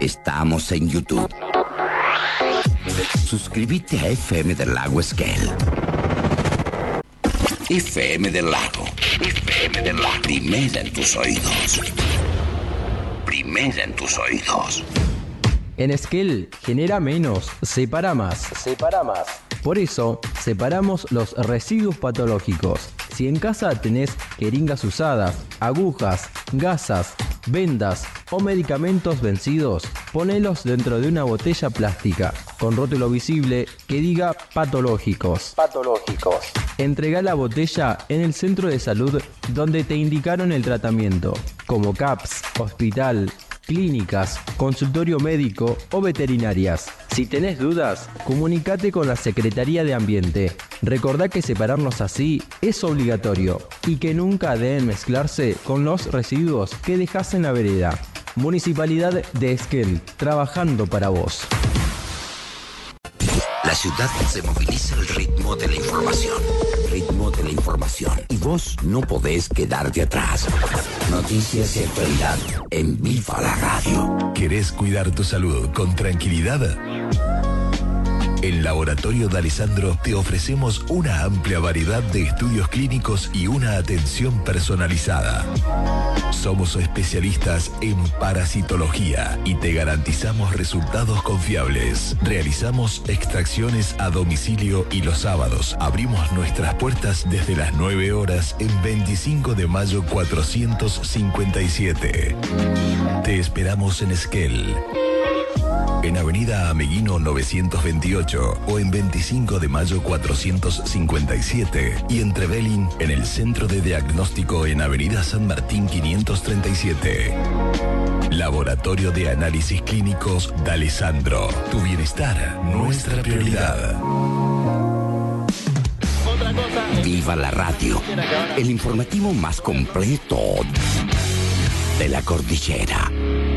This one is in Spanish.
Estamos en YouTube. Suscríbete a FM del Lago Esquel. FM del Lago. FM del Lago. Primera en tus oídos. Primera en tus oídos. En Esquel, genera menos, separa más. Separa más. Por eso, separamos los residuos patológicos. Si en casa tenés jeringas usadas, agujas, gasas, vendas o medicamentos vencidos, ponelos dentro de una botella plástica con rótulo visible que diga patológicos. Entregá la botella en el centro de salud donde te indicaron el tratamiento, como CAPS, hospital, clínicas, consultorio médico o veterinarias. Si tenés dudas, comunicate con la Secretaría de Ambiente. Recordá que separarlos así es obligatorio y que nunca deben mezclarse con los residuos que dejás en la vereda. Municipalidad de Esquel, trabajando para vos. La ciudad se moviliza al ritmo de la información. Ritmo de la información. Y vos no podés quedarte atrás. Noticias y actualidad en Viva la Radio. ¿Querés cuidar tu salud con tranquilidad? En Laboratorio de Alessandro te ofrecemos una amplia variedad de estudios clínicos y una atención personalizada. Somos especialistas en parasitología y te garantizamos resultados confiables. Realizamos extracciones a domicilio y los sábados abrimos nuestras puertas desde las 9 horas en 25 de mayo 457. Te esperamos en Esquel, en Avenida Ameguino 928 o en 25 de mayo 457 y en Trevelin en el Centro de Diagnóstico en Avenida San Martín 537. Laboratorio de Análisis Clínicos de Alessandro. Tu bienestar, nuestra prioridad. Viva la Radio, el informativo más completo de la cordillera.